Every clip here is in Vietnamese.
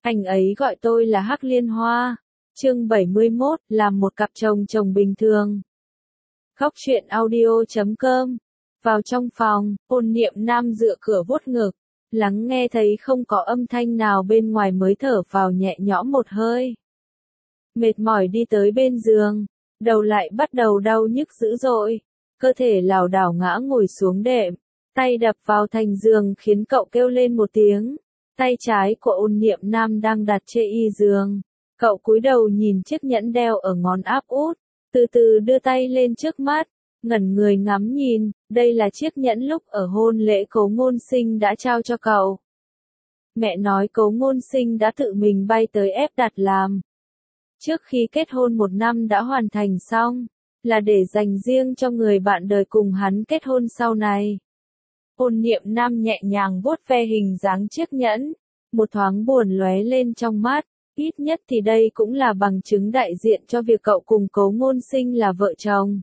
Anh ấy gọi tôi là Hắc Liên Hoa. Chương 71, làm một cặp chồng chồng bình thường. Góc truyện audio.com. Vào trong phòng, Ôn Niệm Nam dựa cửa vuốt ngực, lắng nghe thấy không có âm thanh nào bên ngoài mới thở vào nhẹ nhõm một hơi. Mệt mỏi đi tới bên giường, đầu lại bắt đầu đau nhức dữ dội, cơ thể lảo đảo ngã ngồi xuống đệm, tay đập vào thành giường khiến cậu kêu lên một tiếng. Tay trái của Ôn Niệm Nam đang đặt trên y giường. Cậu cúi đầu nhìn chiếc nhẫn đeo ở ngón áp út, từ từ đưa tay lên trước mắt, ngẩn người ngắm nhìn, đây là chiếc nhẫn lúc ở hôn lễ Cố Ngôn Sinh đã trao cho cậu. Mẹ nói Cố Ngôn Sinh đã tự mình bay tới ép đặt làm. Trước khi kết hôn 1 năm đã hoàn thành xong, là để dành riêng cho người bạn đời cùng hắn kết hôn sau này. Ôn Niệm Nam nhẹ nhàng vuốt ve hình dáng chiếc nhẫn, một thoáng buồn lóe lên trong mắt, ít nhất thì đây cũng là bằng chứng đại diện cho việc cậu cùng Cố Ngôn Sinh là vợ chồng.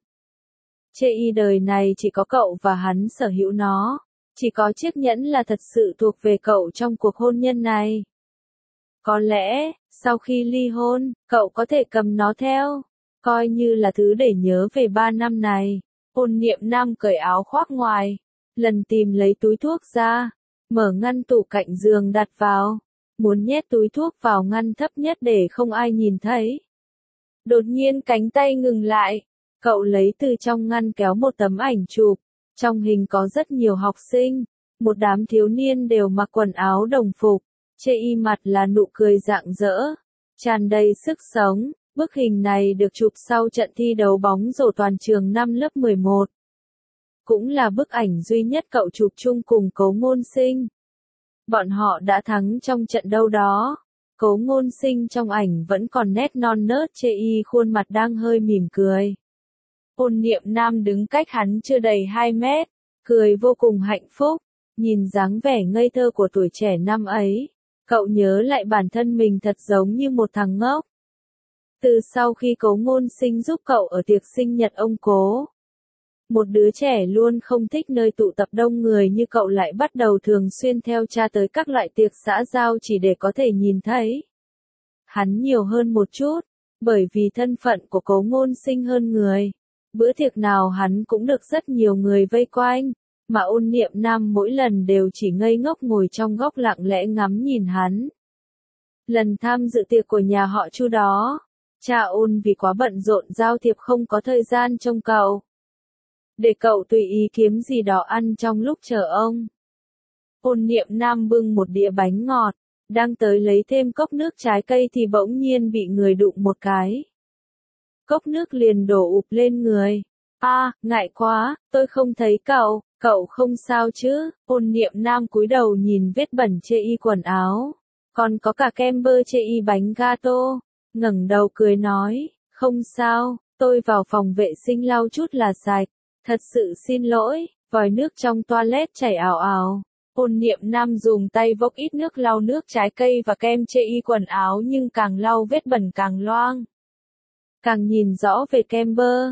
Chê y đời này chỉ có cậu và hắn sở hữu nó, chỉ có chiếc nhẫn là thật sự thuộc về cậu trong cuộc hôn nhân này. Có lẽ, sau khi ly hôn, cậu có thể cầm nó theo, coi như là thứ để nhớ về 3 năm này. Ôn Niệm Nam cởi áo khoác ngoài, lần tìm lấy túi thuốc ra, mở ngăn tủ cạnh giường đặt vào, muốn nhét túi thuốc vào ngăn thấp nhất để không ai nhìn thấy. Đột nhiên cánh tay ngừng lại, cậu lấy từ trong ngăn kéo một tấm ảnh chụp, trong hình có rất nhiều học sinh, một đám thiếu niên đều mặc quần áo đồng phục, trên y mặt là nụ cười rạng rỡ, tràn đầy sức sống. Bức hình này được chụp sau trận thi đấu bóng rổ toàn trường năm lớp 11. Cũng là bức ảnh duy nhất cậu chụp chung cùng Cố Ngôn Sinh. Bọn họ đã thắng trong trận đấu đó. Cố Ngôn Sinh trong ảnh vẫn còn nét non nớt chê y, khuôn mặt đang hơi mỉm cười. Ôn Niệm Nam đứng cách hắn chưa đầy 2 mét, cười vô cùng hạnh phúc, nhìn dáng vẻ ngây thơ của tuổi trẻ năm ấy. Cậu nhớ lại bản thân mình thật giống như một thằng ngốc. Từ sau khi Cố Ngôn Sinh giúp cậu ở tiệc sinh nhật ông Cố, một đứa trẻ luôn không thích nơi tụ tập đông người như cậu lại bắt đầu thường xuyên theo cha tới các loại tiệc xã giao chỉ để có thể nhìn thấy hắn nhiều hơn một chút, bởi vì thân phận của Cố Ngôn Sinh hơn người. Bữa tiệc nào hắn cũng được rất nhiều người vây quanh, mà Ôn Niệm Nam mỗi lần đều chỉ ngây ngốc ngồi trong góc lặng lẽ ngắm nhìn hắn. Lần tham dự tiệc của nhà họ Chu đó, cha Ôn vì quá bận rộn giao thiệp không có thời gian trông cậu, để cậu tùy ý kiếm gì đó ăn trong lúc chờ ông. Ôn Niệm Nam bưng một đĩa bánh ngọt, đang tới lấy thêm cốc nước trái cây thì bỗng nhiên bị người đụng một cái. Cốc nước liền đổ ụp lên người. Ngại quá, tôi không thấy cậu không sao chứ? Ôn Niệm Nam cúi đầu nhìn vết bẩn chê y quần áo, còn có cả kem bơ chê y bánh gato, ngẩng đầu cười nói, không sao, tôi vào phòng vệ sinh lau chút là sạch. Thật sự xin lỗi, vòi nước trong toilet chảy ào ào. Ôn Niệm Nam dùng tay vốc ít nước lau nước trái cây và kem chê y quần áo, nhưng càng lau vết bẩn càng loang. Càng nhìn rõ về kem bơ.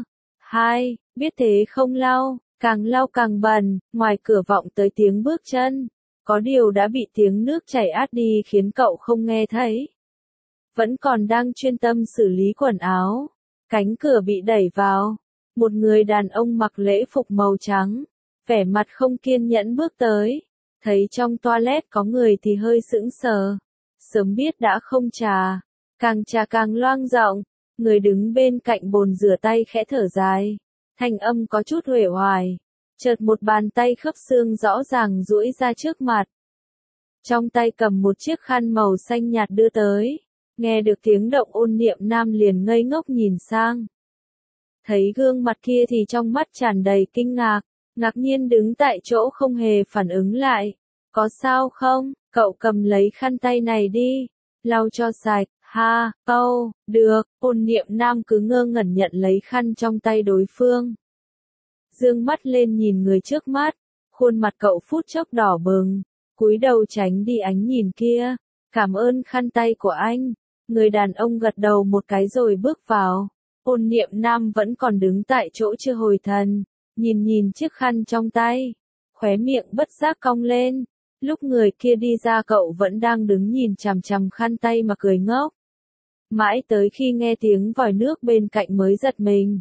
Biết thế không lau càng bẩn. Ngoài cửa vọng tới tiếng bước chân, có điều đã bị tiếng nước chảy át đi khiến cậu không nghe thấy. Vẫn còn đang chuyên tâm xử lý quần áo, cánh cửa bị đẩy vào. Một người đàn ông mặc lễ phục màu trắng, vẻ mặt không kiên nhẫn bước tới, thấy trong toilet có người thì hơi sững sờ, sớm biết đã không trà càng loang giọng. Người đứng bên cạnh bồn rửa tay khẽ thở dài, thanh âm có chút uể oải, chợt một bàn tay khớp xương rõ ràng duỗi ra trước mặt. Trong tay cầm một chiếc khăn màu xanh nhạt đưa tới, nghe được tiếng động Ôn Niệm Nam liền ngây ngốc nhìn sang. Thấy gương mặt kia thì trong mắt tràn đầy kinh ngạc, ngạc nhiên đứng tại chỗ không hề phản ứng lại. Có sao không? Cậu cầm lấy khăn tay này đi, lau cho sạch. Được. Ôn Niệm Nam cứ ngơ ngẩn nhận lấy khăn trong tay đối phương. Dương mắt lên nhìn người trước mắt, khuôn mặt cậu phút chốc đỏ bừng, cúi đầu tránh đi ánh nhìn kia. Cảm ơn khăn tay của anh. Người đàn ông gật đầu một cái rồi bước vào. Ôn Niệm Nam vẫn còn đứng tại chỗ chưa hồi thần, nhìn chiếc khăn trong tay, khóe miệng bất giác cong lên, Lúc người kia đi ra cậu vẫn đang đứng nhìn chằm chằm khăn tay mà cười ngốc. Mãi tới khi nghe tiếng vòi nước bên cạnh mới giật mình.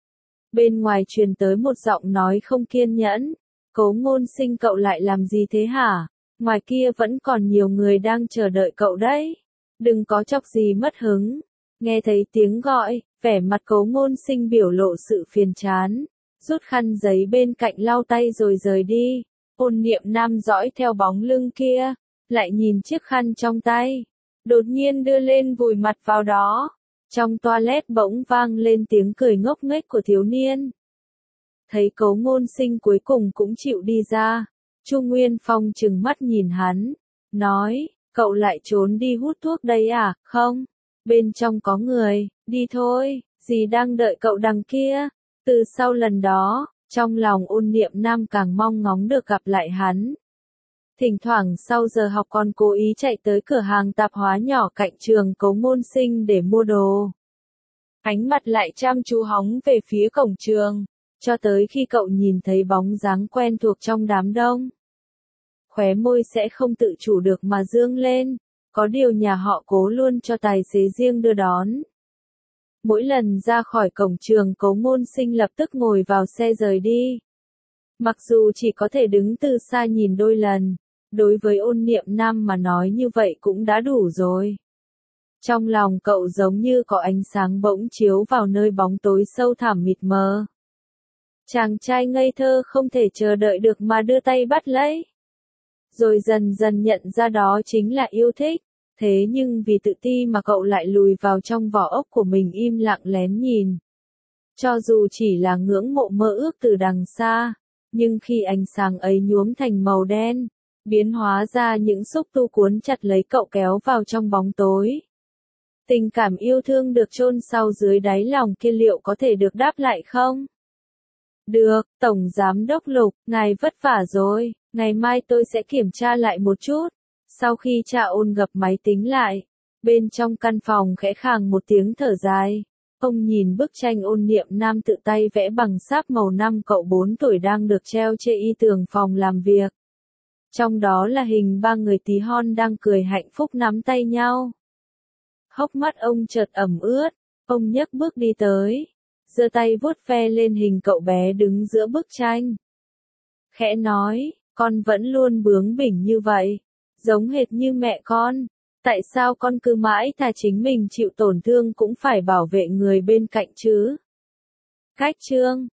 Bên ngoài truyền tới một giọng nói không kiên nhẫn. Cố Ngôn Sinh, cậu lại làm gì thế hả? Ngoài kia vẫn còn nhiều người đang chờ đợi cậu đấy. Đừng có chọc gì mất hứng. Nghe thấy tiếng gọi, vẻ mặt Cố Ngôn Sinh biểu lộ sự phiền chán. Rút khăn giấy bên cạnh lau tay rồi rời đi. Ôn Niệm Nam dõi theo bóng lưng kia. Lại nhìn chiếc khăn trong tay. Đột nhiên đưa lên vùi mặt vào đó. Trong toilet bỗng vang lên tiếng cười ngốc nghếch của thiếu niên. Thấy Cố Ngôn Sinh cuối cùng cũng chịu đi ra. Chu Nguyên Phong trừng mắt nhìn hắn. Nói, cậu lại trốn đi hút thuốc đấy à? Không. Bên trong có người, đi thôi, dì đang đợi cậu đằng kia. Từ sau lần đó, trong lòng Ôn Niệm Nam càng mong ngóng được gặp lại hắn. Thỉnh thoảng sau giờ học còn cố ý chạy tới cửa hàng tạp hóa nhỏ cạnh trường Cố Ngôn Sinh để mua đồ. Ánh mặt lại chăm chú hóng về phía cổng trường, cho tới khi cậu nhìn thấy bóng dáng quen thuộc trong đám đông. Khóe môi sẽ không tự chủ được mà dương lên, có điều nhà họ Cố luôn cho tài xế riêng đưa đón. Mỗi lần ra khỏi cổng trường Cố Ngôn Sinh lập tức ngồi vào xe rời đi. Mặc dù chỉ có thể đứng từ xa nhìn đôi lần, đối với Ôn Niệm Nam mà nói như vậy cũng đã đủ rồi. Trong lòng cậu giống như có ánh sáng bỗng chiếu vào nơi bóng tối sâu thẳm mịt mờ. Chàng trai ngây thơ không thể chờ đợi được mà đưa tay bắt lấy. Rồi dần dần nhận ra đó chính là yêu thích. Thế nhưng vì tự ti mà cậu lại lùi vào trong vỏ ốc của mình im lặng lén nhìn. Cho dù chỉ là ngưỡng mộ mơ ước từ đằng xa, nhưng khi ánh sáng ấy nhuốm thành màu đen, biến hóa ra những xúc tu cuốn chặt lấy cậu kéo vào trong bóng tối. Tình cảm yêu thương được chôn sâu dưới đáy lòng kia liệu có thể được đáp lại không? Được, Tổng Giám đốc Lục, ngài vất vả rồi, ngày mai tôi sẽ kiểm tra lại một chút. Sau khi Cha Ôn gập máy tính lại, bên trong căn phòng khẽ khàng một tiếng thở dài. Ông nhìn bức tranh Ôn Niệm Nam tự tay vẽ bằng sáp màu năm cậu 4 tuổi đang được treo trên y tường phòng làm việc. Trong đó là hình ba người tí hon đang cười hạnh phúc nắm tay nhau. Hốc mắt ông chợt ẩm ướt, ông nhấc bước đi tới, giơ tay vuốt ve lên hình cậu bé đứng giữa bức tranh. Khẽ nói, con vẫn luôn bướng bỉnh như vậy, giống hệt như mẹ con. Tại sao con cứ mãi thà chính mình chịu tổn thương cũng phải bảo vệ người bên cạnh chứ? Cách chương